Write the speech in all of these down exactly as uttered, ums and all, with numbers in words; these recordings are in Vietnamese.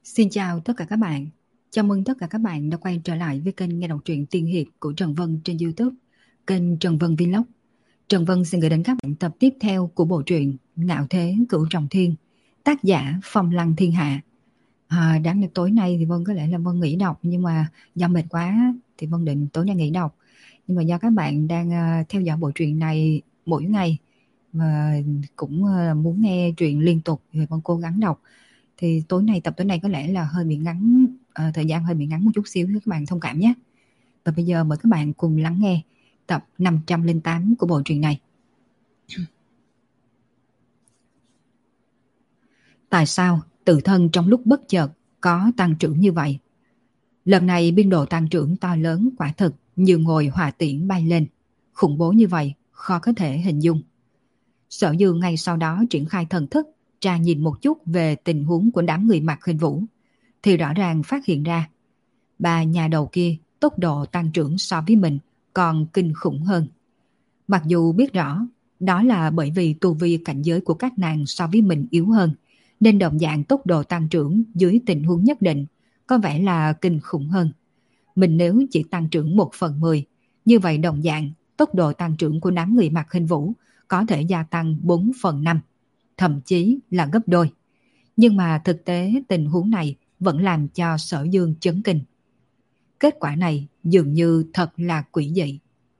Xin chào tất cả các bạn. Chào mừng tất cả các bạn đã quay trở lại với kênh nghe đọc truyện tiên hiệp của Trần Vân trên YouTube, kênh Trần Vân Vlog. Trần Vân xin gửi đến các bạn tập tiếp theo của bộ truyện Ngạo Thế Cửu Trọng Thiên, tác giả Phong Lăng Thiên Hạ. À, đáng lẽ tối nay thì Vân có lẽ là Vân nghỉ đọc, nhưng mà do mệt quá thì Vân định tối nay nghỉ đọc. Nhưng mà do các bạn đang uh, theo dõi bộ truyện này mỗi ngày và cũng uh, muốn nghe truyện liên tục thì Vân cố gắng đọc. Thì tối nay tập tối nay có lẽ là hơi bị ngắn, uh, thời gian hơi bị ngắn một chút xíu, các bạn thông cảm nhé. Và bây giờ mời các bạn cùng lắng nghe tập năm trăm lẻ tám của bộ truyện này. Tại sao tự thân trong lúc bất chợt có tăng trưởng như vậy? Lần này biên độ tăng trưởng to lớn quả thực như ngồi hỏa tiễn bay lên, khủng bố như vậy khó có thể hình dung. Sở Dương ngay sau đó triển khai thần thức tra nhìn một chút về tình huống của đám người Mạc Khinh Vũ, thì rõ ràng phát hiện ra ba nhà đầu kia tốc độ tăng trưởng so với mình còn kinh khủng hơn. Mặc dù biết rõ đó là bởi vì tu vi cảnh giới của các nàng so với mình yếu hơn, nên đồng dạng tốc độ tăng trưởng dưới tình huống nhất định có vẻ là kinh khủng hơn. Mình nếu chỉ tăng trưởng một phần mười, như vậy đồng dạng tốc độ tăng trưởng của đám người Mạc Khinh Vũ có thể gia tăng bốn phần năm, thậm chí là gấp đôi. Nhưng mà thực tế tình huống này vẫn làm cho Sở Dương chấn kinh. Kết quả này dường như thật là quỷ dị.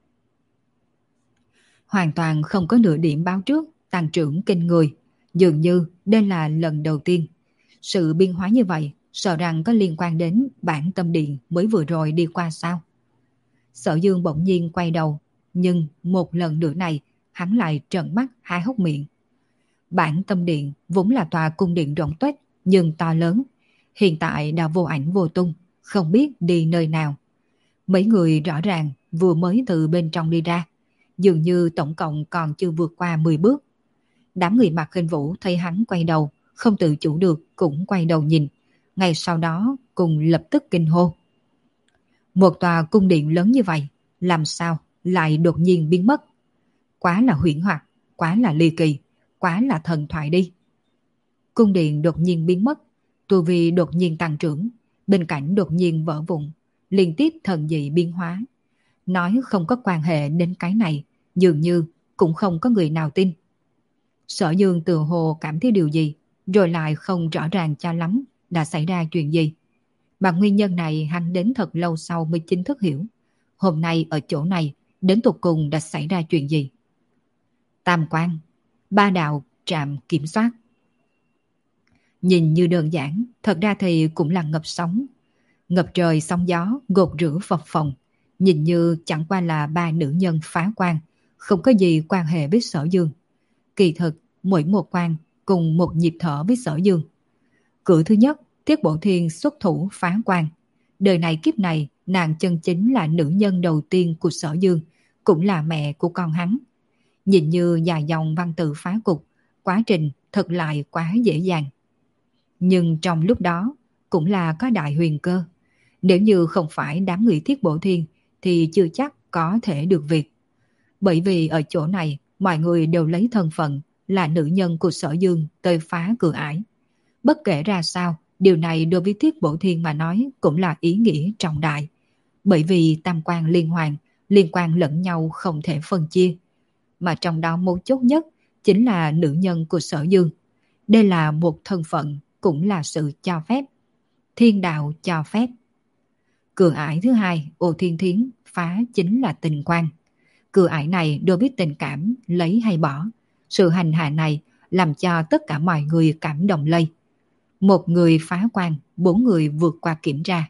Hoàn toàn không có nửa điểm báo trước tăng trưởng kinh người, dường như đây là lần đầu tiên. Sự biên hóa như vậy sợ rằng có liên quan đến bản tâm điện mới vừa rồi đi qua sao. Sở Dương bỗng nhiên quay đầu, nhưng một lần nữa này hắn lại trợn mắt há hốc miệng. Bản tâm điện vốn là tòa cung điện rộng tuếch nhưng to lớn, hiện tại đã vô ảnh vô tung, không biết đi nơi nào. Mấy người rõ ràng vừa mới từ bên trong đi ra, dường như tổng cộng còn chưa vượt qua mười bước. Đám người Mạc Khinh Vũ thấy hắn quay đầu, không tự chủ được cũng quay đầu nhìn, ngay sau đó cùng lập tức kinh hô. Một tòa cung điện lớn như vậy, làm sao lại đột nhiên biến mất? Quá là huyễn hoặc, quá là ly kỳ, quá là thần thoại đi. Cung điện đột nhiên biến mất, tu vi đột nhiên tăng trưởng, bên cạnh đột nhiên vỡ vụn, liên tiếp thần dị biến hóa. Nói không có quan hệ đến cái này, dường như cũng không có người nào tin. Sở Dương tự hồ cảm thấy điều gì, rồi lại không rõ ràng cho lắm đã xảy ra chuyện gì. Mà nguyên nhân này hắn đến thật lâu sau mới chính thức hiểu. Hôm nay ở chỗ này, đến tột cùng đã xảy ra chuyện gì? Tam quan, ba đạo trạm kiểm soát. Nhìn như đơn giản, thật ra thì cũng là ngập sóng. Ngập trời sóng gió, gột rửa phập phồng. Nhìn như chẳng qua là ba nữ nhân phá quan, không có gì quan hệ với Sở Dương. Kỳ thực, mỗi một quan cùng một nhịp thở với Sở Dương. Cử thứ nhất, Thiết Bộ Thiên xuất thủ phá quan. Đời này kiếp này, nàng chân chính là nữ nhân đầu tiên của Sở Dương, cũng là mẹ của con hắn. Nhìn như dài dòng văn tự phá cục, quá trình thật lại quá dễ dàng. Nhưng trong lúc đó, cũng là có đại huyền cơ. Nếu như không phải đám người Thiết Bộ Thiên, thì chưa chắc có thể được việc. Bởi vì ở chỗ này, mọi người đều lấy thân phận là nữ nhân của Sở Dương tới phá cửa ải. Bất kể ra sao, điều này đối với Thiết Bộ Thiên mà nói cũng là ý nghĩa trọng đại. Bởi vì tam quan liên hoàn, liên quan lẫn nhau không thể phân chia. Mà trong đó mấu chốt nhất chính là nữ nhân của Sở Dương. Đây là một thân phận, cũng là sự cho phép. Thiên đạo cho phép. Cửa ải thứ hai, Ô Thiên Thiến phá chính là tình quan. Cửa ải này đối với tình cảm, lấy hay bỏ. Sự hành hạ này làm cho tất cả mọi người cảm động lây. Một người phá quan, bốn người vượt qua kiểm tra.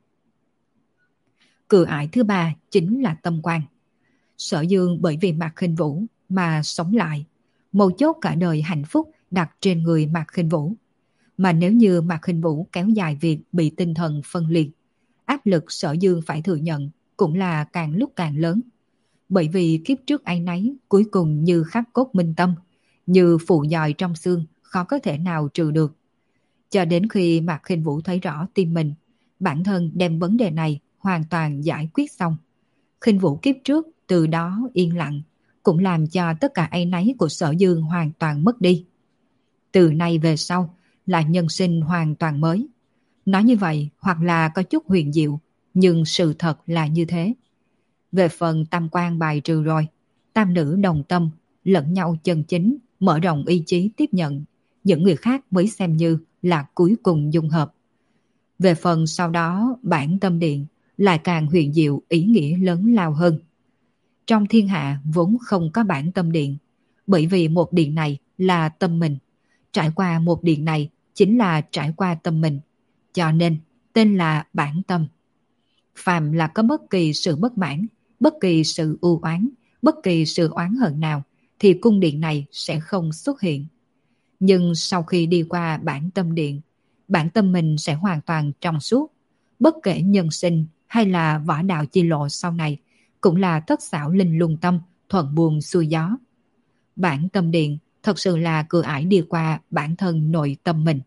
Cửa ải thứ ba chính là tâm quan. Sở Dương bởi vì Mạc Khinh Vũ mà sống lại. Mấu chốt cả đời hạnh phúc đặt trên người Mạc Khinh Vũ. Mà nếu như Mạc Khinh Vũ kéo dài việc bị tinh thần phân liệt, áp lực Sở Dương phải thừa nhận cũng là càng lúc càng lớn. Bởi vì kiếp trước ai nấy cuối cùng như khắc cốt minh tâm, như phụ dòi trong xương, khó có thể nào trừ được. Cho đến khi Mạc Khinh Vũ thấy rõ tim mình, bản thân đem vấn đề này hoàn toàn giải quyết xong. Khinh Vũ kiếp trước từ đó yên lặng, cũng làm cho tất cả áy náy của Sở Dương hoàn toàn mất đi. Từ nay về sau là nhân sinh hoàn toàn mới. Nói như vậy hoặc là có chút huyền diệu, nhưng sự thật là như thế. Về phần tam quan bài trừ rồi, tam nữ đồng tâm, lẫn nhau chân chính, mở rộng ý chí tiếp nhận, những người khác mới xem như là cuối cùng dung hợp. Về phần sau đó bản tâm điện lại càng huyền diệu ý nghĩa lớn lao hơn. Trong thiên hạ vốn không có bản tâm điện, bởi vì một điện này là tâm mình, trải qua một điện này chính là trải qua tâm mình, cho nên tên là bản tâm. Phàm là có bất kỳ sự bất mãn, bất kỳ sự ưu oán, bất kỳ sự oán hận nào thì cung điện này sẽ không xuất hiện. Nhưng sau khi đi qua bản tâm điện, bản tâm mình sẽ hoàn toàn trong suốt. Bất kể nhân sinh hay là võ đạo chi lộ sau này, cũng là thất xảo linh lung tâm, thuận buồm xuôi gió. Bản tâm điện thật sự là cửa ải đi qua bản thân nội tâm mình.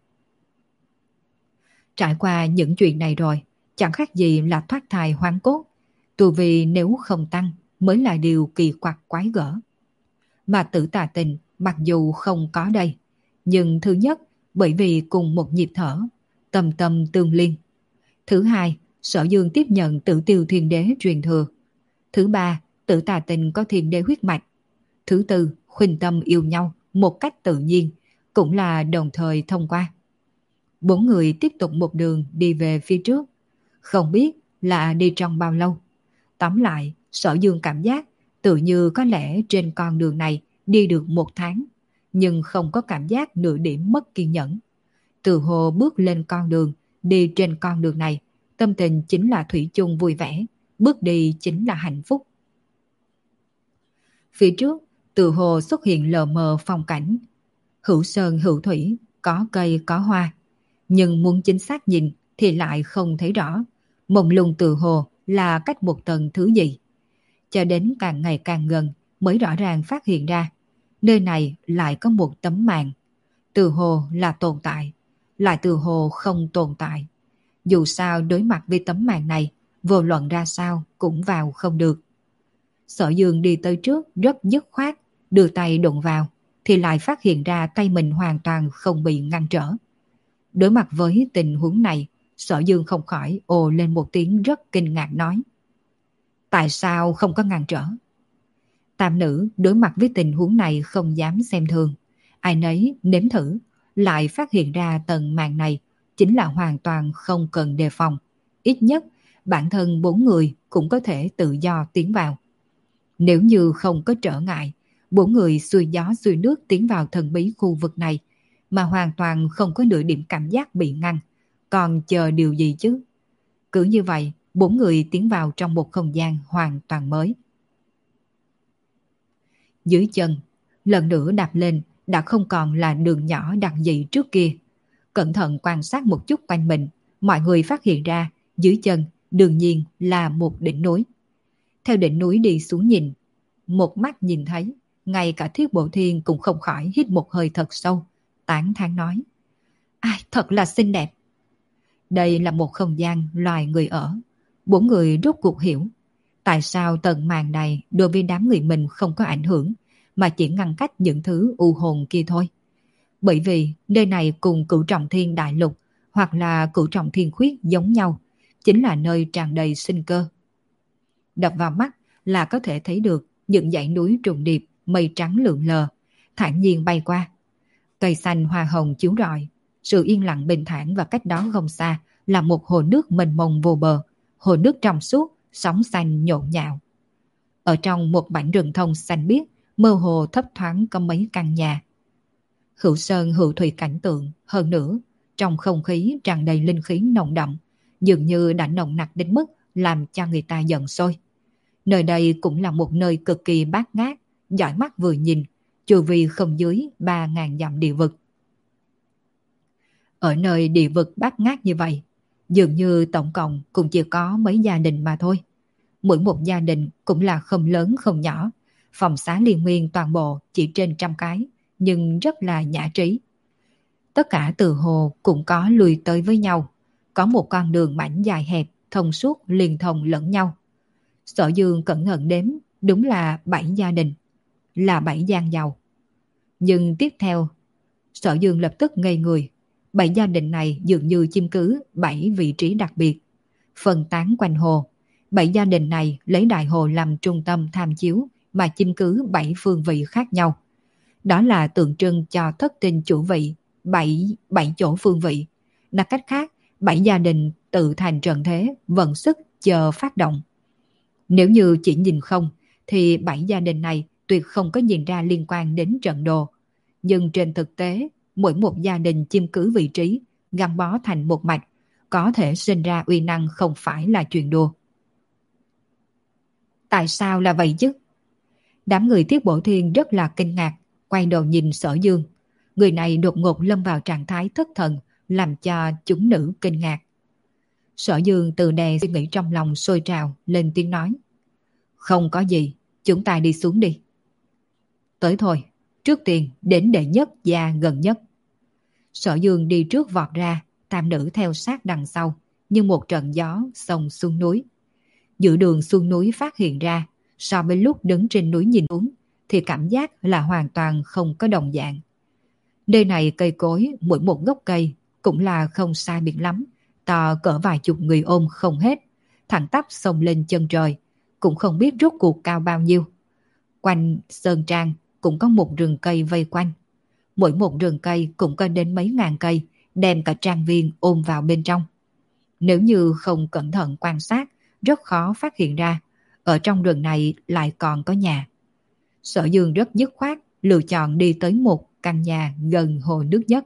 Trải qua những chuyện này rồi, chẳng khác gì là thoát thai hoán cốt. Tu vì nếu không tăng mới là điều kỳ quặc quái gở. Mà Tử Tà Tình mặc dù không có đây, nhưng thứ nhất bởi vì cùng một nhịp thở, tâm tâm tương liên. Thứ hai, Sở Dương tiếp nhận Tử Tiêu Thiên Đế truyền thừa. Thứ ba, Tử Tà Tình có thiên đế huyết mạch. Thứ tư, khuynh tâm yêu nhau một cách tự nhiên, cũng là đồng thời thông qua. Bốn người tiếp tục một đường đi về phía trước, không biết là đi trong bao lâu. Tóm lại, Sở Dương cảm giác tự như có lẽ trên con đường này đi được một tháng, nhưng không có cảm giác nửa điểm mất kiên nhẫn. Từ hồ bước lên con đường, đi trên con đường này, tâm tình chính là thủy chung vui vẻ, bước đi chính là hạnh phúc. Phía trước, từ hồ xuất hiện lờ mờ phong cảnh, hữu sơn hữu thủy, có cây có hoa, nhưng muốn chính xác nhìn thì lại không thấy rõ. Mông lung từ hồ là cách một tầng thứ gì. Cho đến càng ngày càng gần mới rõ ràng phát hiện ra, nơi này lại có một tấm màn. Từ hồ là tồn tại, lại từ hồ không tồn tại. Dù sao đối mặt với tấm màn này, vô luận ra sao cũng vào không được. Sở Dương đi tới trước rất dứt khoát, đưa tay đụng vào, thì lại phát hiện ra tay mình hoàn toàn không bị ngăn trở. Đối mặt với tình huống này, Sở Dương không khỏi ồ lên một tiếng rất kinh ngạc nói: tại sao không có ngăn trở? Tam nữ đối mặt với tình huống này không dám xem thường. Ai nấy nếm thử, lại phát hiện ra tầng màn này chính là hoàn toàn không cần đề phòng. Ít nhất, bản thân bốn người cũng có thể tự do tiến vào. Nếu như không có trở ngại, bốn người xuôi gió xuôi nước tiến vào thần bí khu vực này, mà hoàn toàn không có nửa điểm cảm giác bị ngăn, còn chờ điều gì chứ? Cứ như vậy, bốn người tiến vào trong một không gian hoàn toàn mới. Dưới chân, lần nữa đạp lên đã không còn là đường nhỏ đặc dị trước kia. Cẩn thận quan sát một chút quanh mình, mọi người phát hiện ra dưới chân đương nhiên là một đỉnh núi. Theo đỉnh núi đi xuống nhìn, một mắt nhìn thấy, ngay cả Thiết Bộ Thiên cũng không khỏi hít một hơi thật sâu, tán thán nói: ai, thật là xinh đẹp. Đây là một không gian loài người ở. Bốn người rốt cuộc hiểu tại sao tầng màn này đối với đám người mình không có ảnh hưởng, mà chỉ ngăn cách những thứ u hồn kia thôi. Bởi vì nơi này cùng Cửu Trọng Thiên Đại Lục hoặc là Cửu Trọng Thiên Khuyết giống nhau, chính là nơi tràn đầy sinh cơ. Đập vào mắt là có thể thấy được những dãy núi trùng điệp, mây trắng lượn lờ, thản nhiên bay qua. Cây xanh hoa hồng chiếu rọi, sự yên lặng bình thản, và cách đó không xa là một hồ nước mênh mông vô bờ, hồ nước trong suốt, sóng xanh nhộn nhạo. Ở trong một mảnh rừng thông xanh biếc, mơ hồ thấp thoáng có mấy căn nhà. Hữu sơn hữu thủy cảnh tượng, hơn nữa, trong không khí tràn đầy linh khí nồng đậm, dường như đã nồng nặc đến mức làm cho người ta giận sôi. Nơi đây cũng là một nơi cực kỳ bát ngát, dõi mắt vừa nhìn, chu vi không dưới ba ngàn dặm địa vực. Ở nơi địa vực bát ngát như vậy, dường như tổng cộng cũng chỉ có mấy gia đình mà thôi. Mỗi một gia đình cũng là không lớn không nhỏ, phòng xá liên miên toàn bộ chỉ trên trăm cái, nhưng rất là nhã trí. Tất cả từ hồ cũng có lùi tới với nhau, có một con đường mảnh dài hẹp, thông suốt liên thông lẫn nhau. Sở Dương cẩn thận đếm, đúng là bảy gia đình, là bảy gian giàu. Nhưng tiếp theo, Sở Dương lập tức ngây người, Bảy gia đình này dường như chiếm cứ bảy vị trí đặc biệt, phân tán quanh hồ. Bảy gia đình này lấy đại hồ làm trung tâm tham chiếu mà chiếm cứ bảy phương vị khác nhau. Đó là tượng trưng cho thất tinh chủ vị, bảy, bảy chỗ phương vị. Nói cách khác, bảy gia đình tự thành trận thế, vận sức chờ phát động. Nếu như chỉ nhìn không, thì bảy gia đình này tuyệt không có nhìn ra liên quan đến trận đồ. Nhưng trên thực tế, mỗi một gia đình chiếm cứ vị trí, gắn bó thành một mạch, có thể sinh ra uy năng không phải là chuyện đùa. Tại sao là vậy chứ? Đám người Thiết Bổ Thiên rất là kinh ngạc, quay đầu nhìn Sở Dương. Người này đột ngột lâm vào trạng thái thất thần, làm cho chúng nữ kinh ngạc. Sở Dương từ đè suy nghĩ trong lòng sôi trào, lên tiếng nói. Không có gì, chúng ta đi xuống đi. Tới thôi, trước tiên đến đệ nhất gia gần nhất. Sở Dương đi trước vọt ra, tam nữ theo sát đằng sau, như một trận gió xông xuống núi. Giữa đường xuống núi phát hiện ra, so với lúc đứng trên núi nhìn xuống, thì cảm giác là hoàn toàn không có đồng dạng. Nơi này cây cối, mỗi một gốc cây cũng là không sai biệt lắm, to cỡ vài chục người ôm không hết, thẳng tắp xông lên chân trời, cũng không biết rốt cuộc cao bao nhiêu. Quanh sơn trang cũng có một rừng cây vây quanh. Mỗi một rừng cây cũng có đến mấy ngàn cây, đem cả trang viên ôm vào bên trong. Nếu như không cẩn thận quan sát, rất khó phát hiện ra, ở trong rừng này lại còn có nhà. Sở Dương rất dứt khoát, lựa chọn đi tới một căn nhà gần hồ nước nhất.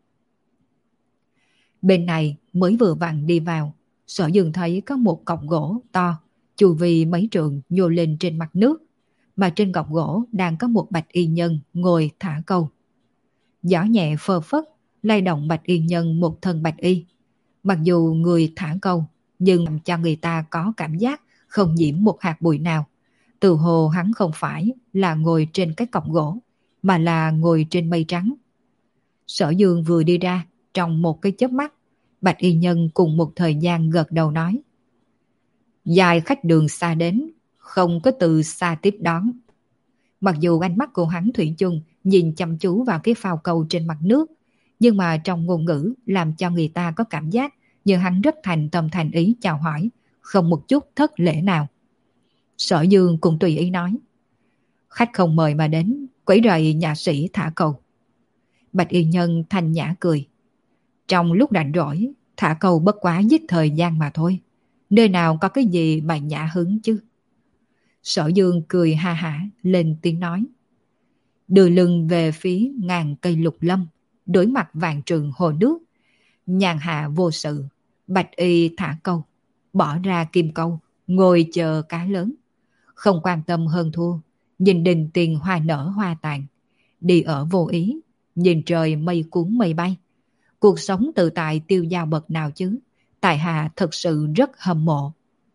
Bên này mới vừa vặn đi vào, Sở Dương thấy có một cọc gỗ to, chu vi mấy trượng nhô lên trên mặt nước, mà trên cọc gỗ đang có một bạch y nhân ngồi thả câu. Gió nhẹ phơ phất, lay động bạch y nhân một thân bạch y. Mặc dù người thả câu, nhưng làm cho người ta có cảm giác không nhiễm một hạt bụi nào. Từ hồ hắn không phải là ngồi trên cái cọc gỗ, mà là ngồi trên mây trắng. Sở Dương vừa đi ra, trong một cái chớp mắt, bạch y nhân cùng một thời gian gật đầu nói. Dài khách đường xa đến, không có từ xa tiếp đón. Mặc dù ánh mắt của hắn thủy chung nhìn chăm chú vào cái phao câu trên mặt nước, nhưng mà trong ngôn ngữ làm cho người ta có cảm giác như hắn rất thành tâm thành ý chào hỏi, không một chút thất lễ nào. Sở Dương cũng tùy ý nói. Khách không mời mà đến, quấy rầy nhà sĩ thả câu. Bạch y nhân thanh nhã cười. Trong lúc rảnh rỗi, thả câu bất quá giết thời gian mà thôi. Nơi nào có cái gì mà nhã hứng chứ? Sở Dương cười ha hả lên tiếng nói. Đưa lưng về phía ngàn cây lục lâm, đối mặt vạn trường hồ nước. Nhàn hạ vô sự, bạch y thả câu, bỏ ra kim câu, ngồi chờ cá lớn. Không quan tâm hơn thua, nhìn đình tiền hoa nở hoa tàn. Đi ở vô ý, nhìn trời mây cuốn mây bay. Cuộc sống tự tại tiêu dao bậc nào chứ? Tại hạ thật sự rất hâm mộ.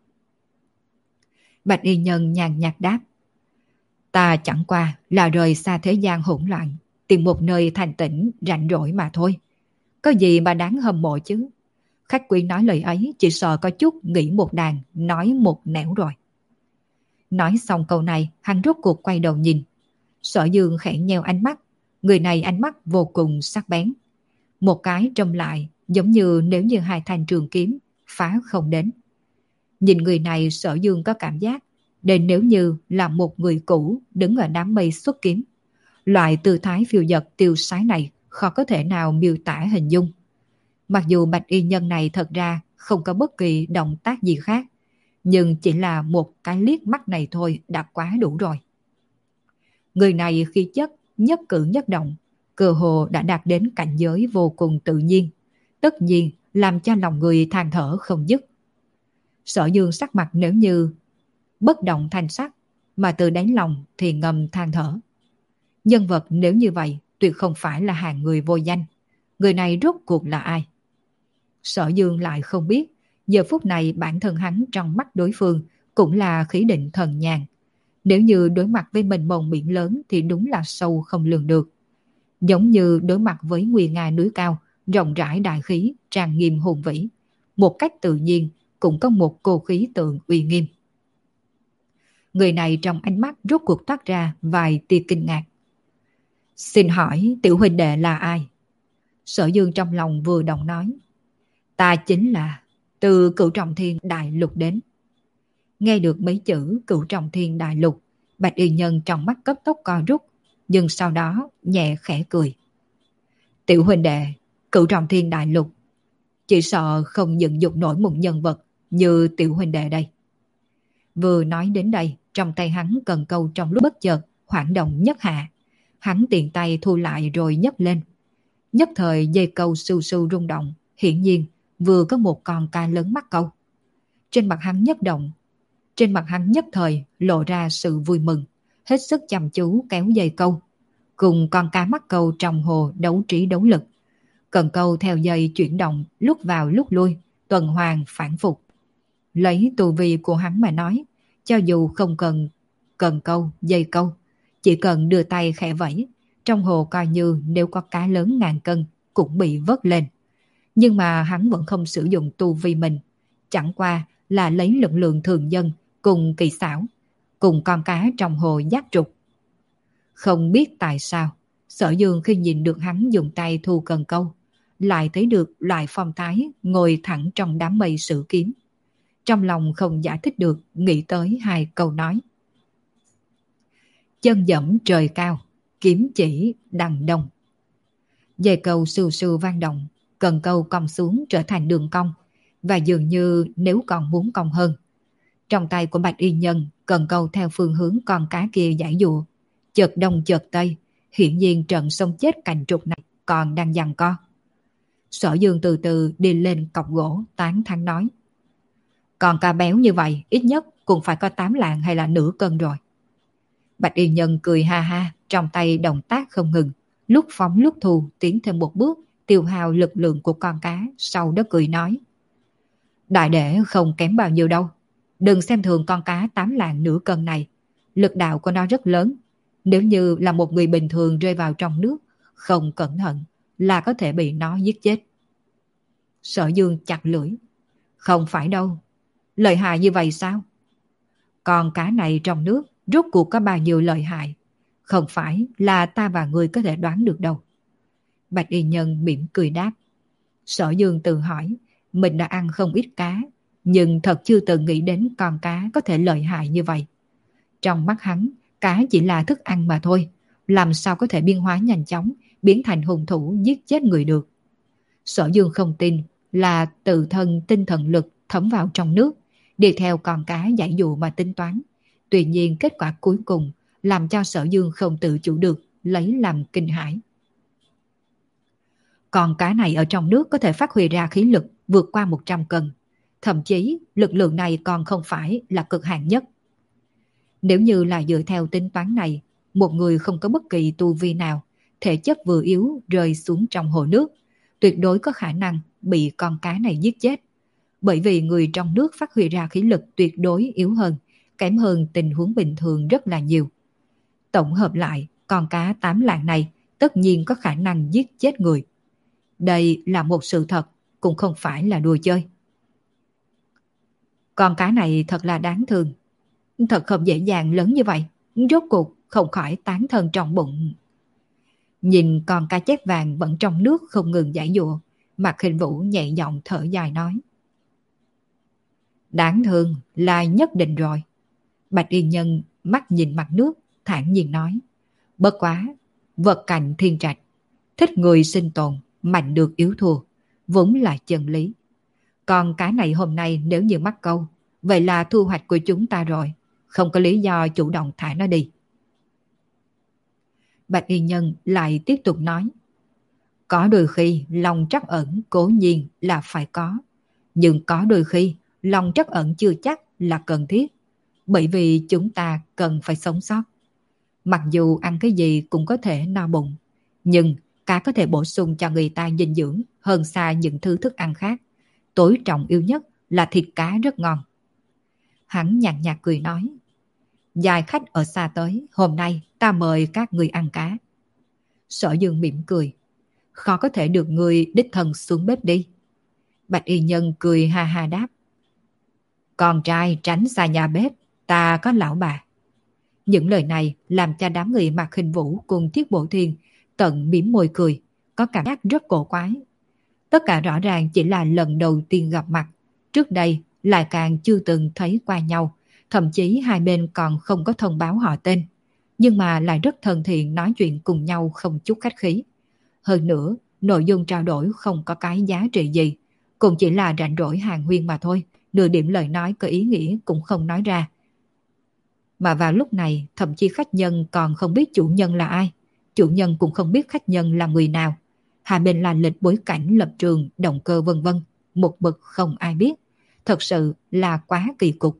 Bạch y nhân nhàn nhạt đáp. Ta chẳng qua là rời xa thế gian hỗn loạn, tìm một nơi thành tĩnh rảnh rỗi mà thôi. Có gì mà đáng hâm mộ chứ? Khách quý nói lời ấy chỉ sợ có chút nghĩ một đàn, nói một nẻo rồi. Nói xong câu này, hắn rốt cuộc quay đầu nhìn. Sở Dương khẽ nheo ánh mắt. Người này ánh mắt vô cùng sắc bén. Một cái trông lại, giống như nếu như hai thanh trường kiếm, phá không đến. Nhìn người này, Sở Dương có cảm giác, đến nếu như là một người cũ đứng ở đám mây xuất kiếm. Loại tư thái phiêu dật tiêu sái này khó có thể nào miêu tả hình dung. Mặc dù bạch y nhân này thật ra không có bất kỳ động tác gì khác, nhưng chỉ là một cái liếc mắt này thôi đã quá đủ rồi. Người này khi chất nhất cử nhất động, cơ hồ đã đạt đến cảnh giới vô cùng tự nhiên, tất nhiên làm cho lòng người than thở không dứt. Sở Dương sắc mặt nếu như bất động thanh sắc, mà từ đáy lòng thì ngầm than thở. Nhân vật nếu như vậy tuyệt không phải là hàng người vô danh. Người này rốt cuộc là ai? Sở Dương lại không biết. Giờ phút này bản thân hắn trong mắt đối phương cũng là khí định thần nhàn. Nếu như đối mặt với mênh mông biển lớn thì đúng là sâu không lường được. Giống như đối mặt với nguy nga núi cao, rộng rãi đại khí, tràn nghiêm hùng vĩ. Một cách tự nhiên cũng có một cô khí tượng uy nghiêm. Người này trong ánh mắt rốt cuộc toát ra vài tia kinh ngạc. Xin hỏi tiểu huynh đệ là ai? Sở Dương trong lòng vừa động nói, ta chính là từ Cửu Trọng Thiên Đại Lục đến. Nghe được mấy chữ Cửu Trọng Thiên Đại Lục, Bạch Y Nhân trong mắt cấp tốc co rút, nhưng sau đó nhẹ khẽ cười. Tiểu huynh đệ, Cửu Trọng Thiên Đại Lục, chỉ sợ không dựng dục nổi một nhân vật như tiểu huynh đệ đây. Vừa nói đến đây, trong tay hắn cần câu trong lúc bất chợt hoảng động nhất hạ. Hắn tiện tay thu lại rồi nhấc lên. Nhất thời dây câu sưu sưu rung động, hiển nhiên vừa có một con cá lớn mắc câu. Trên mặt hắn nhất động, trên mặt hắn nhất thời lộ ra sự vui mừng, hết sức chăm chú kéo dây câu, cùng con cá mắc câu trong hồ đấu trí đấu lực. Cần câu theo dây chuyển động lúc vào lúc lui, tuần hoàn phản phục. Lấy tu vi của hắn mà nói, cho dù không cần cần câu, dây câu, chỉ cần đưa tay khẽ vẫy, trong hồ coi như nếu có cá lớn ngàn cân cũng bị vớt lên. Nhưng mà hắn vẫn không sử dụng tu vi mình, chẳng qua là lấy lực lượng thường dân cùng kỳ xảo, cùng con cá trong hồ giác trục. Không biết tại sao, Sở Dương khi nhìn được hắn dùng tay thu cần câu, lại thấy được loại phong thái ngồi thẳng trong đám mây sử kiếm. Trong lòng không giải thích được, nghĩ tới hai câu nói. Chân dẫm trời cao, kiếm chỉ đằng đông. Dây câu sưu sưu vang động, cần câu cong xuống trở thành đường cong, và dường như nếu còn muốn cong hơn. Trong tay của Bạch Y Nhân, cần câu theo phương hướng con cá kia giải dụa, chợt đông chợt tây, hiển nhiên trận sông chết cạnh trục này còn đang giằng co. Sở Dương từ từ đi lên cọc gỗ, tán thán nói. Còn cá béo như vậy, ít nhất cũng phải có tám lạng hay là nửa cân rồi. Bạch Y Nhân cười ha ha, trong tay động tác không ngừng, lúc phóng lúc thu, tiến thêm một bước, tiêu hao lực lượng của con cá, sau đó cười nói. Đại đệ không kém bao nhiêu đâu. Đừng xem thường con cá tám lạng nửa cân này. Lực đạo của nó rất lớn. Nếu như là một người bình thường rơi vào trong nước, không cẩn thận là có thể bị nó giết chết. Sở Dương chặt lưỡi. Không phải đâu. Lợi hại như vậy sao? Con cá này trong nước rốt cuộc có bao nhiêu lợi hại, không phải là ta và ngươi có thể đoán được đâu. Bạch Y Nhân mỉm cười đáp. Sở Dương tự hỏi, mình đã ăn không ít cá, nhưng thật chưa từng nghĩ đến con cá có thể lợi hại như vậy. Trong mắt hắn, cá chỉ là thức ăn mà thôi, làm sao có thể biên hóa nhanh chóng, biến thành hung thủ giết chết người được. Sở Dương không tin là tự thân tinh thần lực thấm vào trong nước, đi theo con cá giải dụ mà tính toán. Tuy nhiên kết quả cuối cùng làm cho Sở Dương không tự chủ được, lấy làm kinh hãi. Con cá này ở trong nước có thể phát huy ra khí lực vượt qua một trăm cân. Thậm chí lực lượng này còn không phải là cực hạn nhất. Nếu như là dựa theo tính toán này, một người không có bất kỳ tu vi nào, thể chất vừa yếu rơi xuống trong hồ nước, tuyệt đối có khả năng bị con cá này giết chết. Bởi vì người trong nước phát huy ra khí lực tuyệt đối yếu hơn, kém hơn tình huống bình thường rất là nhiều. Tổng hợp lại, con cá tám lạng này tất nhiên có khả năng giết chết người. Đây là một sự thật, cũng không phải là đùa chơi. Con cá này thật là đáng thương. Thật không dễ dàng lớn như vậy, rốt cuộc không khỏi tán thân trong bụng. Nhìn con cá chép vàng vẫn trong nước không ngừng giãy giụa, Mạc Khinh Vũ nhẹ giọng thở dài nói. Đáng thương là nhất định rồi. Bạch Y Nhân mắt nhìn mặt nước, thản nhiên nói. Bất quá, vật cạnh thiên trạch, thích người sinh tồn, mạnh được yếu thua, vốn là chân lý. Còn cá này hôm nay nếu như mắc câu, vậy là thu hoạch của chúng ta rồi, không có lý do chủ động thả nó đi. Bạch Y Nhân lại tiếp tục nói. Có đôi khi lòng trắc ẩn cố nhiên là phải có, nhưng có đôi khi lòng trắc ẩn chưa chắc là cần thiết, bởi vì chúng ta cần phải sống sót. Mặc dù ăn cái gì cũng có thể no bụng, nhưng cá có thể bổ sung cho người ta dinh dưỡng hơn xa những thứ thức ăn khác. Tối trọng yếu nhất là thịt cá rất ngon. Hắn nhàn nhạt cười nói. Dài khách ở xa tới, hôm nay ta mời các người ăn cá. Sở Dương mỉm cười. Khó có thể được người đích thân xuống bếp đi. Bạch Y Nhân cười ha ha đáp. Con trai tránh xa nhà bếp, ta có lão bà. Những lời này làm cho đám người Mạc Khinh Vũ cùng Thiết Bộ Thiên tận mỉm môi cười, có cảm giác rất cổ quái. Tất cả rõ ràng chỉ là lần đầu tiên gặp mặt, trước đây lại càng chưa từng thấy qua nhau, thậm chí hai bên còn không có thông báo họ tên, nhưng mà lại rất thân thiện nói chuyện cùng nhau không chút khách khí. Hơn nữa, nội dung trao đổi không có cái giá trị gì, cũng chỉ là rảnh rỗi hàng huyên mà thôi, nửa điểm lời nói có ý nghĩa cũng không nói ra. Mà vào lúc này, thậm chí khách nhân còn không biết chủ nhân là ai, chủ nhân cũng không biết khách nhân là người nào. Hai bên là lịch bối cảnh, lập trường, động cơ vân vân, một mực không ai biết. Thật sự là quá kỳ cục.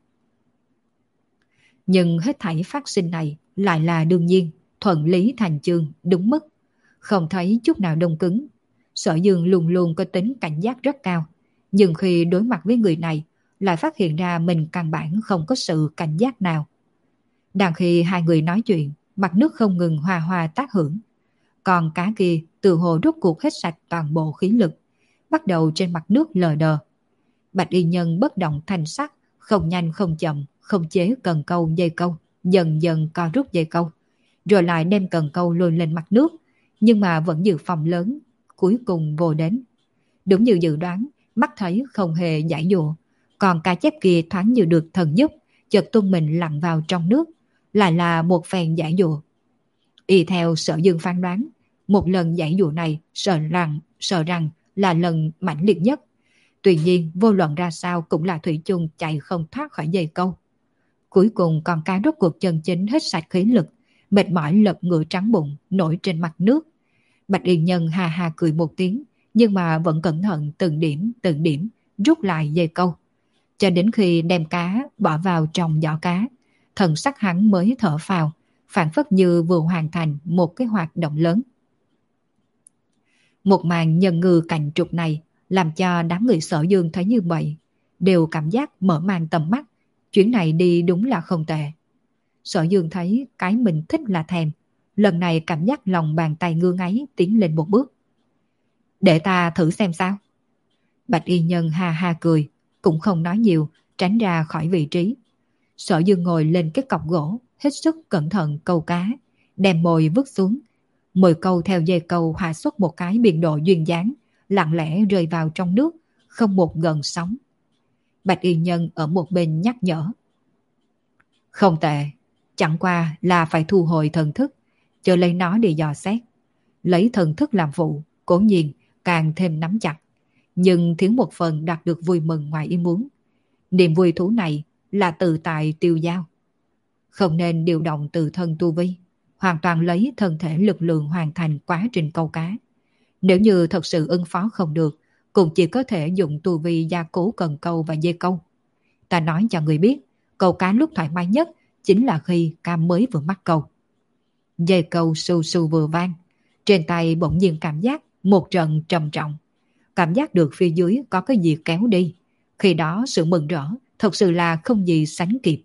Nhưng hết thảy phát sinh này lại là đương nhiên, thuận lý thành chương, đúng mức. Không thấy chút nào đông cứng. Sở Dương luôn luôn có tính cảnh giác rất cao. Nhưng khi đối mặt với người này, lại phát hiện ra mình căn bản không có sự cảnh giác nào. Đang khi hai người nói chuyện, mặt nước không ngừng hòa hòa tác hưởng. Còn cá kia từ hồ rút cuộc hết sạch toàn bộ khí lực, bắt đầu trên mặt nước lờ đờ. Bạch y nhân bất động thanh sắc, không nhanh không chậm, không chế cần câu dây câu, dần dần co rút dây câu, rồi lại đem cần câu lôi lên mặt nước, nhưng mà vẫn dự phòng lớn, cuối cùng vô đến. Đúng như dự đoán, mắt thấy không hề giải dụa, còn cá chép kia thoáng như được thần giúp, chợt tung mình lặn vào trong nước, lại là một phen giải dụa. Y theo Sở Dương phán đoán, một lần giải dụa này sợ rằng, sợ rằng là lần mãnh liệt nhất. Tuy nhiên vô luận ra sao cũng là thủy chung chạy không thoát khỏi dây câu. Cuối cùng con cá rốt cuộc chân chính hết sạch khí lực, mệt mỏi lật ngửa trắng bụng nổi trên mặt nước. Bạch y nhân ha ha cười một tiếng, nhưng mà vẫn cẩn thận từng điểm từng điểm rút lại dây câu, cho đến khi đem cá bỏ vào trong giỏ cá, thần sắc hắn mới thở phào, phảng phất như vừa hoàn thành một cái hoạt động lớn. Một màn nhân ngư cạnh trục này làm cho đám người Sở Dương thấy như vậy, đều cảm giác mở mang tầm mắt, chuyến này đi đúng là không tệ. Sở Dương thấy cái mình thích là thèm, lần này cảm giác lòng bàn tay ngưỡng ấy tiến lên một bước. Để ta thử xem sao. Bạch y nhân ha ha cười, cũng không nói nhiều, tránh ra khỏi vị trí. Sở Dương ngồi lên cái cọc gỗ, hết sức cẩn thận câu cá, đem mồi vứt xuống. Mồi câu theo dây câu hòa xuất một cái biên độ duyên dáng, lặng lẽ rơi vào trong nước, không một gợn sóng. Bạch y nhân ở một bên nhắc nhở. Không tệ, chẳng qua là phải thu hồi thần thức, chờ lấy nó để dò xét. Lấy thần thức làm phụ, cố nhiên càng thêm nắm chặt, nhưng thiếu một phần đạt được vui mừng ngoài ý muốn. Niềm vui thú này là từ tại tiêu dao. Không nên điều động từ thân tu vi, hoàn toàn lấy thân thể lực lượng hoàn thành quá trình câu cá. Nếu như thật sự ứng phó không được, cũng chỉ có thể dùng tu vi gia cố cần câu và dây câu. Ta nói cho người biết, câu cá lúc thoải mái nhất chính là khi cam mới vừa mắc câu. Dây câu su su vừa vang, trên tay bỗng nhiên cảm giác một trận trầm trọng. Cảm giác được phía dưới có cái gì kéo đi. Khi đó sự mừng rỡ thật sự là không gì sánh kịp.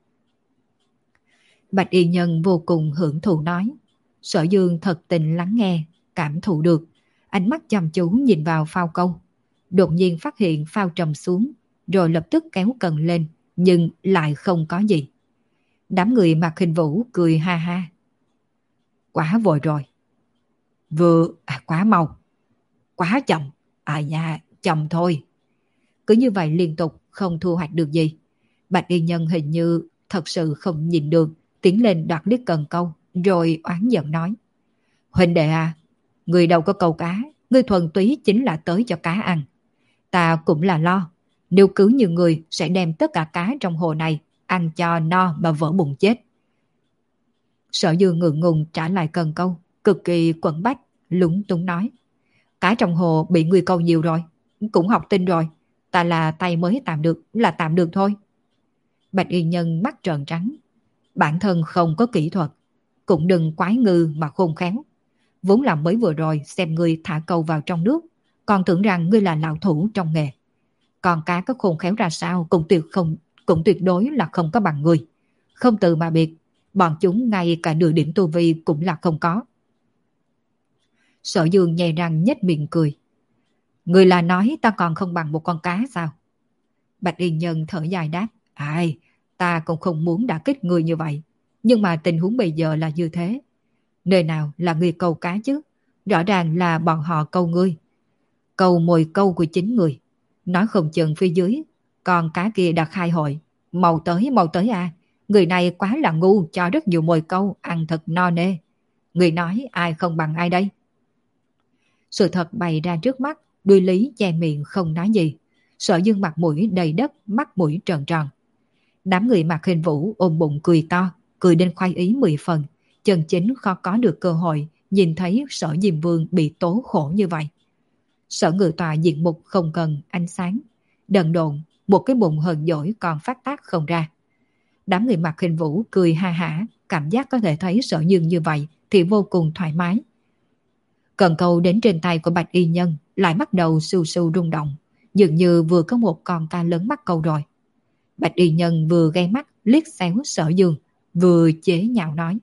Bạch y nhân vô cùng hưởng thụ nói. Sở Dương thật tình lắng nghe, cảm thụ được, ánh mắt chăm chú nhìn vào phao câu. Đột nhiên phát hiện phao trầm xuống, rồi lập tức kéo cần lên, nhưng lại không có gì. Đám người Mạc Khinh Vũ cười ha ha. Quá vội rồi. Vừa, à, quá mau. Quá chậm. À dạ, chậm thôi. Cứ như vậy liên tục không thu hoạch được gì. Bạch y nhân hình như thật sự không nhìn được, tiến lên đoạt liếc cần câu, rồi oán giận nói. Huynh đệ à, người đâu có câu cá, người thuần túy chính là tới cho cá ăn. Ta cũng là lo, nếu cứ như người sẽ đem tất cả cá trong hồ này ăn cho no mà vỡ bụng chết. Sở Dương ngượng ngùng trả lại cần câu, cực kỳ quẫn bách, lúng túng nói. Cá trong hồ bị người câu nhiều rồi, cũng học tin rồi, ta là tay mới tạm được, là tạm được thôi. Bạch y nhân mắt trợn trắng. Bản thân không có kỹ thuật, cũng đừng quái ngư mà khôn khéo. Vốn là mới vừa rồi xem ngươi thả câu vào trong nước, còn tưởng rằng ngươi là lão thủ trong nghề. Còn cá có khôn khéo ra sao cũng tuyệt không, cũng tuyệt đối là không có bằng ngươi. Không từ mà biệt, bọn chúng ngay cả nửa điểm tu vi cũng là không có. Sở Dương nhè răng nhếch miệng cười. Ngươi là nói ta còn không bằng một con cá sao? Bạch y nhân thở dài đáp. Ai, ta cũng không muốn đả kích ngươi như vậy, nhưng mà tình huống bây giờ là như thế. Nơi nào là người câu cá chứ? Rõ ràng là bọn họ câu ngươi. Câu mồi câu của chính người. Nói không chừng phía dưới, còn cá kia đã khai hội. Mau tới, mau tới à. Người này quá là ngu, cho rất nhiều mồi câu, ăn thật no nê. Người nói ai không bằng ai đây? Sự thật bày ra trước mắt, đuôi lý che miệng không nói gì. Sở Dương mặt mũi đầy đất, mắt mũi tròn tròn. Đám người mặc hình vũ ôm bụng cười to, cười đến khoái ý mười phần. Chân chính khó có được cơ hội nhìn thấy Sở Diêm Vương bị tố khổ như vậy. Sở Ngự Tọa diện mục không cần ánh sáng, đần độn, một cái bụng hờn dỗi còn phát tác không ra. Đám người mặc hình vũ cười ha hả, cảm giác có thể thấy Sở Dương như vậy thì vô cùng thoải mái. Cần câu đến trên tay của Bạch Y Nhân lại bắt đầu sưu sưu rung động, dường như vừa có một con cá lớn mắc câu rồi. Bạch Y Nhân vừa gây mắt liếc xéo Sở Dương, vừa chế nhạo nói: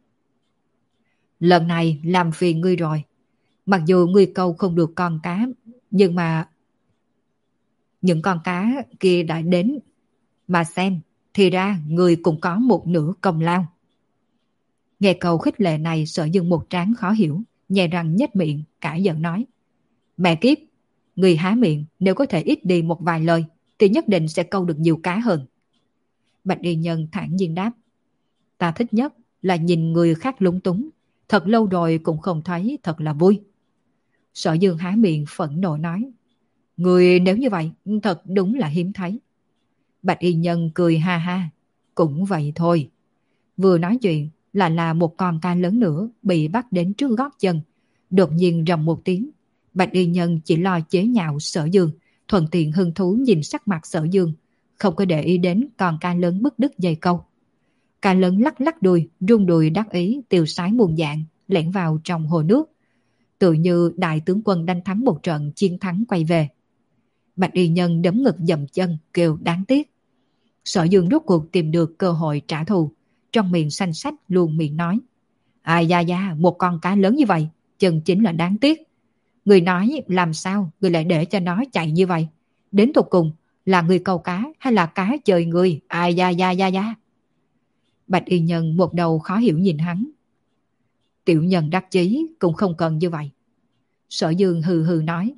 lần này làm phiền ngươi rồi. Mặc dù ngươi câu không được con cá, nhưng mà những con cá kia đã đến. Mà xem, thì ra ngươi cũng có một nửa công lao. Nghe câu khích lệ này, Sở Dương một trán khó hiểu, nhè răng nhếch miệng, cả giận nói: mẹ kiếp, ngươi há miệng, nếu có thể ít đi một vài lời, thì nhất định sẽ câu được nhiều cá hơn. Bạch Y Nhân thản nhiên đáp: ta thích nhất là nhìn người khác lúng túng, thật lâu rồi cũng không thấy, thật là vui. Sở Dương há miệng phẫn nộ nói: người nếu như vậy, thật đúng là hiếm thấy. Bạch Y Nhân cười ha ha: cũng vậy thôi. Vừa nói chuyện là là một con cá lớn nữa bị bắt đến trước gót chân. Đột nhiên rầm một tiếng, Bạch Y Nhân chỉ lo chế nhạo Sở Dương, thuận tiện hứng thú nhìn sắc mặt Sở Dương, không có để ý đến con cá lớn bứt đứt dây câu. Cá lớn lắc lắc đuôi, rung đùi đắc ý tiêu sái muôn dạng, lẻn vào trong hồ nước, tự như đại tướng quân đánh thắng một trận chiến thắng quay về. Bạch Y Nhân đấm ngực dậm chân kêu đáng tiếc. Sở Dương rốt cuộc tìm được cơ hội trả thù, trong miệng xanh xách luôn miệng nói: ai da da, một con cá lớn như vậy, chân chính là đáng tiếc. Người nói làm sao người lại để cho nó chạy như vậy? Đến tục cùng là người câu cá hay là cá chơi người? Ai da da da da. Bạch Y Nhân một đầu khó hiểu nhìn hắn. Tiểu nhân đắc chí cũng không cần như vậy. Sở Dương hừ hừ nói: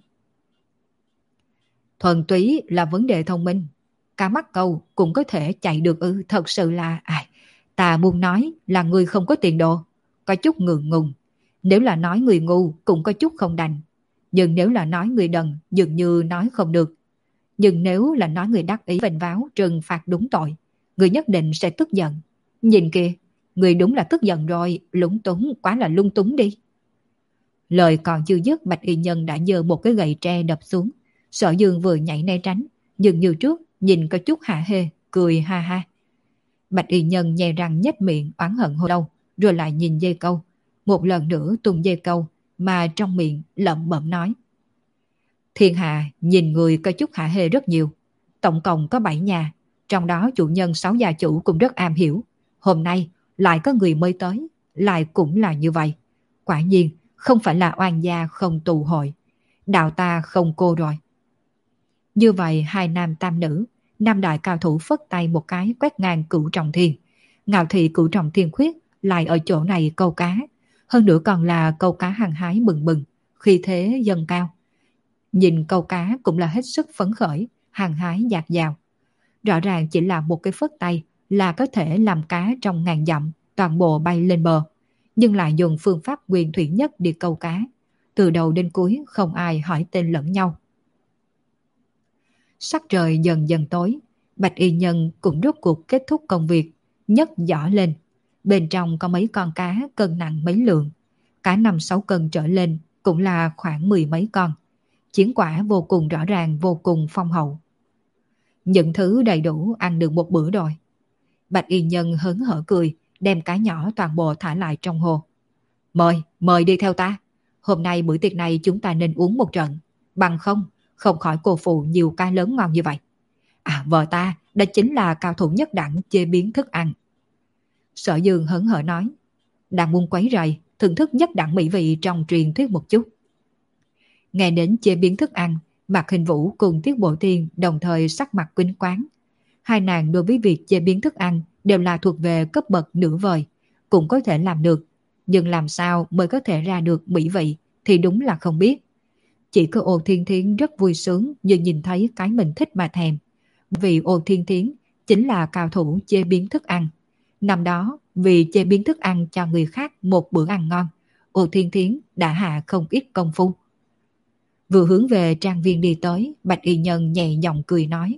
thuần túy là vấn đề thông minh. Cá mắc câu cũng có thể chạy được ư? Thật sự là ai, ta muốn nói là người không có tiền đồ, có chút ngượng ngùng. Nếu là nói người ngu cũng có chút không đành, nhưng nếu là nói người đần dường như nói không được. Nhưng nếu là nói người đắc ý vênh váo trừng phạt đúng tội, người nhất định sẽ tức giận. Nhìn kìa, người đúng là tức giận rồi, lúng túng, quá là lung túng đi. Lời còn chưa dứt, Bạch Y Nhân đã giơ một cái gậy tre đập xuống. Sở Dương vừa nhảy né tránh, nhưng như trước nhìn có chút hả hê, cười ha ha. Bạch Y Nhân nhè răng nhếch miệng oán hận hồi lâu, rồi lại nhìn dây câu, một lần nữa tung dây câu, mà trong miệng lẩm bẩm nói: thiên hạ nhìn người có chút hả hê rất nhiều, tổng cộng có bảy nhà, trong đó chủ nhân sáu gia chủ cũng rất am hiểu. Hôm nay lại có người mới tới, lại cũng là như vậy. Quả nhiên không phải là oan gia không tụ hội, đạo ta không cô rồi. Như vậy hai nam tam nữ, năm đại cao thủ phất tay một cái quét ngang Cửu Trọng Thiên. Ngạo thị Cửu Trọng Thiên khuyết lại ở chỗ này câu cá, hơn nữa còn là câu cá hăng hái bừng bừng, khi thế dâng cao. Nhìn câu cá cũng là hết sức phấn khởi, hăng hái dạt dào. Rõ ràng chỉ là một cái phất tay là có thể làm cá trong ngàn dặm toàn bộ bay lên bờ, nhưng lại dùng phương pháp huyền thủy nhất đi câu cá. Từ đầu đến cuối không ai hỏi tên lẫn nhau. Sắc trời dần dần tối, Bạch Y Nhân cũng rốt cuộc kết thúc công việc, nhấc giỏ lên. Bên trong có mấy con cá cân nặng mấy lượng, cá năm sáu cân trở lên cũng là khoảng mười mấy con. Chiến quả vô cùng rõ ràng, vô cùng phong hậu. Những thứ đầy đủ ăn được một bữa rồi. Bạch Y Nhân hớn hở cười, đem cá nhỏ toàn bộ thả lại trong hồ. Mời, mời đi theo ta. Hôm nay bữa tiệc này chúng ta nên uống một trận, bằng không, không khỏi cô phụ nhiều cá lớn ngon như vậy. À, vợ ta, đó chính là cao thủ nhất đẳng chế biến thức ăn. Sở Dương hớn hở nói, đang muốn quấy rầy, thưởng thức nhất đẳng mỹ vị trong truyền thuyết một chút. Nghe đến chế biến thức ăn, Mạc Hình Vũ cùng Tiết Bộ Tiên đồng thời sắc mặt quýnh quáng. Hai nàng đối với việc chế biến thức ăn đều là thuộc về cấp bậc nửa vời, cũng có thể làm được, nhưng làm sao mới có thể ra được mỹ vị thì đúng là không biết. Chỉ có Ô Thiên Thiến rất vui sướng như nhìn thấy cái mình thích mà thèm. Vì Ô Thiên Thiến chính là cao thủ chế biến thức ăn. Năm đó, vì chế biến thức ăn cho người khác một bữa ăn ngon, Ô Thiên Thiến đã hạ không ít công phu. Vừa hướng về trang viên đi tới, Bạch Y Nhân nhẹ giọng cười nói.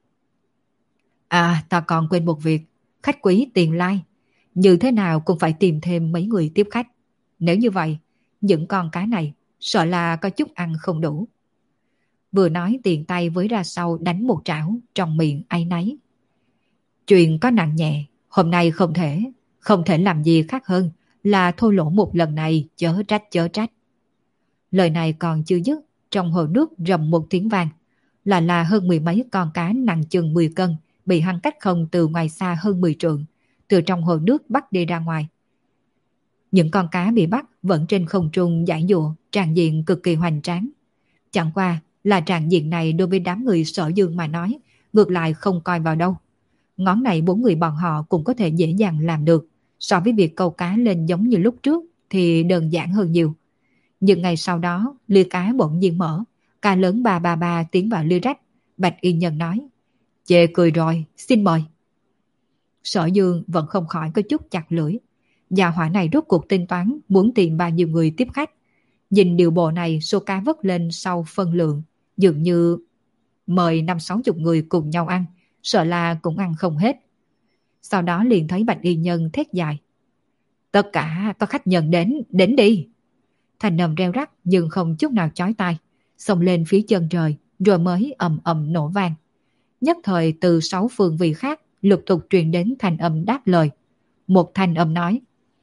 À, ta còn quên một việc, khách quý tiền lai. Như thế nào cũng phải tìm thêm mấy người tiếp khách. Nếu như vậy, những con cá này sợ là có chút ăn không đủ. Vừa nói tiền tay với ra sau đánh một trảo, trong miệng áy náy. Chuyện có nặng nhẹ, hôm nay không thể, không thể làm gì khác hơn là thô lỗ một lần này, chớ trách chớ trách. Lời này còn chưa dứt, trong hồ nước rầm một tiếng vang, là là hơn mười mấy con cá nặng chừng mười cân bị hắn cách không từ ngoài xa hơn mười trượng, từ trong hồ nước bắt đi ra ngoài. Những con cá bị bắt vẫn trên không trung giãy giụa, tràn diện cực kỳ hoành tráng. Chẳng qua là tràn diện này đối với đám người Sở Dương mà nói, ngược lại không coi vào đâu. Ngón này bốn người bọn họ cũng có thể dễ dàng làm được, so với việc câu cá lên giống như lúc trước thì đơn giản hơn nhiều. Nhưng ngày sau đó, lia cá bỗng nhiên mở, cá lớn ba ba ba tiến vào lia rách. Bạch Y Nhân nói, chê cười rồi, xin mời. Sở Dương vẫn không khỏi có chút chặt lưỡi. Gia hỏa này rốt cuộc tính toán muốn tìm bao nhiêu người tiếp khách. Nhìn điều bộ này, số cá vất lên sau phân lượng, dường như mời năm sáu chục người cùng nhau ăn, sợ là cũng ăn không hết. Sau đó liền thấy Bạch Y Nhân thét dài, tất cả có khách nhân đến, đến đi. Thành âm reo rắc nhưng không chút nào chói tai, xông lên phía chân trời rồi mới ầm ầm nổ vang. Nhất thời từ sáu phương vị khác lục tục truyền đến thành âm đáp lời. Một thành âm nói,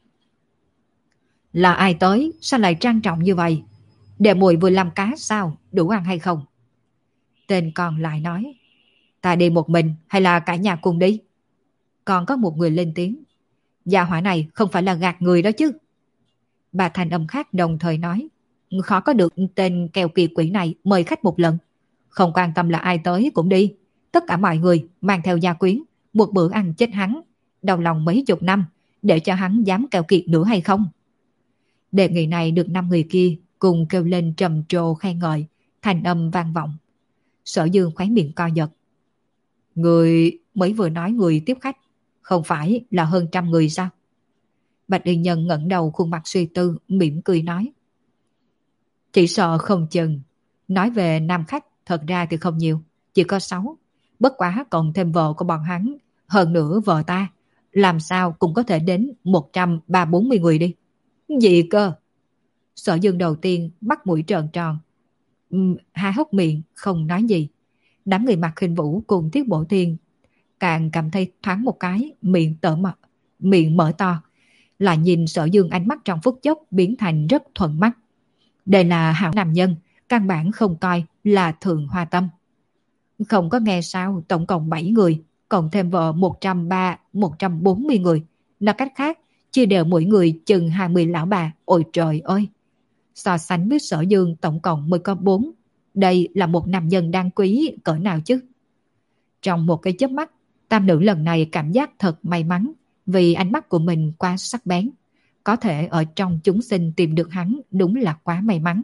là ai tới, sao lại trang trọng như vậy? Để mùi vừa làm cá sao, đủ ăn hay không? Tên còn lại nói, ta đi một mình hay là cả nhà cùng đi? Còn có một người lên tiếng, gia hỏa này không phải là gạt người đó chứ? Bà thành âm khác đồng thời nói, khó có được tên kèo kỳ quỷ này mời khách một lần. Không quan tâm là ai tới cũng đi. Tất cả mọi người mang theo gia quyến, một bữa ăn chết hắn, đau lòng mấy chục năm, để cho hắn dám kèo kiệt nữa hay không? Đề nghị này được năm người kia cùng kêu lên trầm trồ khen ngợi, thành âm vang vọng. Sở Dương khóe miệng co giật. Người mới vừa nói người tiếp khách, không phải là hơn trăm người sao? Bạch Y Nhân ngẩng đầu khuôn mặt suy tư, mỉm cười nói, chỉ sợ không chừng. Nói về nam khách thật ra thì không nhiều, chỉ có sáu. Bất quá còn thêm vợ của bọn hắn, hơn nữa vợ ta, làm sao cũng có thể đến một trăm ba bốn mươi người đi. Gì cơ? Sở Dương đầu tiên mắt mũi trợn tròn, uhm, há hốc miệng không nói gì. Đám người mặc Khinh Vũ cùng Tiết Bổ Thiên càng cảm thấy thoáng một cái, miệng tở mặt, miệng mở to, là nhìn Sở Dương ánh mắt trong phút chốc biến thành rất thuận mắt. Đây là hảo nam nhân, căn bản không coi là thượng hoa tâm. Không có nghe sao, tổng cộng bảy người, cộng thêm vợ một trăm ba mươi, một trăm bốn mươi người. Nói cách khác, chia đều mỗi người chừng hai mươi lão bà. Ôi trời ơi! So sánh với Sở Dương tổng cộng mới có bốn. Đây là một nam nhân đáng quý cỡ nào chứ? Trong một cái chớp mắt, tam nữ lần này cảm giác thật may mắn vì ánh mắt của mình quá sắc bén. Có thể ở trong chúng sinh tìm được hắn đúng là quá may mắn.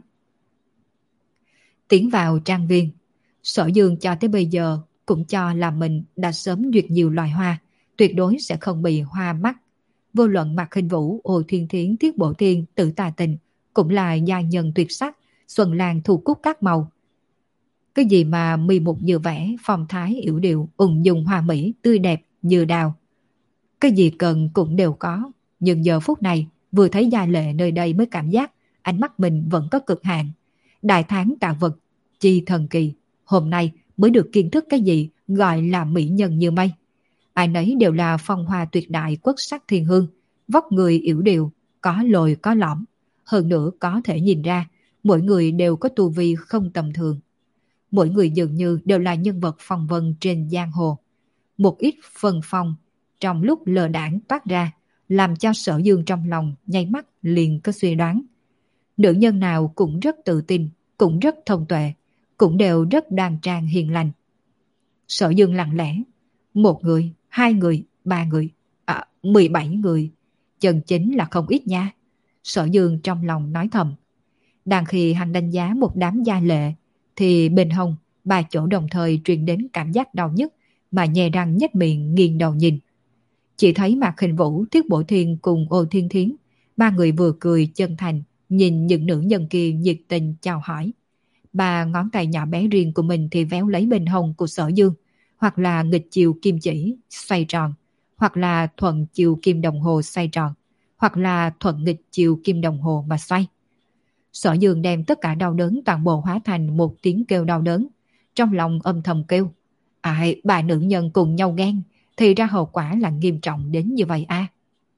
Tiến vào trang viên, Sở Dương cho tới bây giờ cũng cho là mình đã sớm duyệt nhiều loài hoa, tuyệt đối sẽ không bị hoa mắt. Vô luận Mạc Khinh Vũ, Ô Thiên Thiến, Tiết Bổ Thiên, Tử Tà Tình cũng là gia nhân tuyệt sắc, xuân lan thu cúc các màu. Cái gì mà mì mục như vẽ, phong thái yểu điệu, ung dung hoa mỹ, tươi đẹp như đào. Cái gì cần cũng đều có, nhưng giờ phút này vừa thấy gia lệ nơi đây mới cảm giác ánh mắt mình vẫn có cực hạn. Đại tháng tạo vật, chi thần kỳ, hôm nay mới được kiến thức cái gì gọi là mỹ nhân như mây. Ai nấy đều là phong hoa tuyệt đại, quốc sắc thiên hương, vóc người yểu điệu, có lồi có lõm. Hơn nữa có thể nhìn ra, mỗi người đều có tu vi không tầm thường. Mỗi người dường như đều là nhân vật phong vân trên giang hồ. Một ít phân phong trong lúc lờ đảng toát ra, làm cho Sở Dương trong lòng nháy mắt liền có suy đoán. Nữ nhân nào cũng rất tự tin, cũng rất thông tuệ, cũng đều rất đoan trang hiền lành. Sở Dương lặng lẽ, một người, hai người, ba người, à, mười bảy người, chân chính là không ít nha. Sở Dương trong lòng nói thầm. Đang khi hắn đánh giá một đám gia lệ, thì bên hông, ba chỗ đồng thời truyền đến cảm giác đau nhức mà nhè răng nhếch miệng nghiêng đầu nhìn. Chỉ thấy Mạc Hình Vũ, Thiết Bổ Thiên cùng Ô Thiên Thiến, ba người vừa cười chân thành, nhìn những nữ nhân kia nhiệt tình chào hỏi. Ba ngón tay nhỏ bé riêng của mình thì véo lấy bên hông của Sở Dương, hoặc là nghịch chiều kim chỉ xoay tròn, hoặc là thuận chiều kim đồng hồ xoay tròn, hoặc là thuận nghịch chiều kim đồng hồ mà xoay. Sở Dương đem tất cả đau đớn toàn bộ hóa thành một tiếng kêu đau đớn, trong lòng âm thầm kêu: ai, ba nữ nhân cùng nhau ghen, thì ra hậu quả là nghiêm trọng đến như vậy à.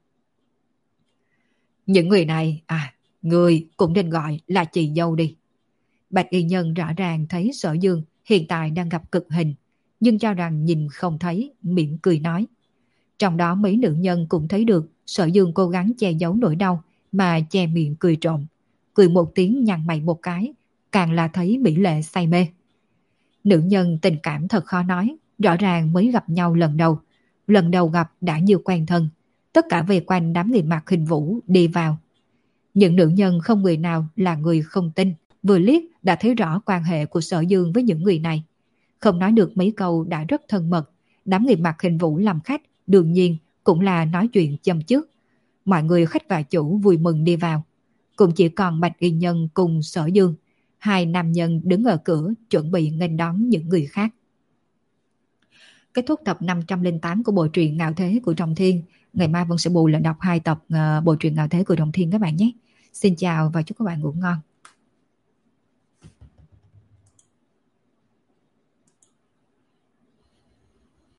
Những người này, à, người cũng nên gọi là chị dâu đi. Bạch y nhân rõ ràng thấy Sở Dương hiện tại đang gặp cực hình, nhưng cho rằng nhìn không thấy, mỉm cười nói. Trong đó mấy nữ nhân cũng thấy được Sở Dương cố gắng che giấu nỗi đau mà che miệng cười trộm, cười một tiếng nhăn mày một cái, càng là thấy mỹ lệ say mê. Nữ nhân tình cảm thật khó nói, rõ ràng mới gặp nhau lần đầu, lần đầu gặp đã như quen thân, tất cả về quanh đám người Mạc Hình Vũ đi vào. Những nữ nhân không người nào là người không tin, vừa liếc đã thấy rõ quan hệ của Sở Dương với những người này. Không nói được mấy câu đã rất thân mật, đám người Mạc Hình Vũ làm khách đương nhiên cũng là nói chuyện châm chước. Mọi người khách và chủ vui mừng đi vào, cũng chỉ còn Bạch y nhân cùng Sở Dương, hai nam nhân đứng ở cửa chuẩn bị nghênh đón những người khác. Kết thúc tập năm trăm lẻ tám của bộ truyện Ngạo Thế của Trọng Thiên. Ngày mai Vân sẽ bù lại đọc hai tập uh, bộ truyện Ngạo Thế của Trọng Thiên các bạn nhé. Xin chào và chúc các bạn ngủ ngon.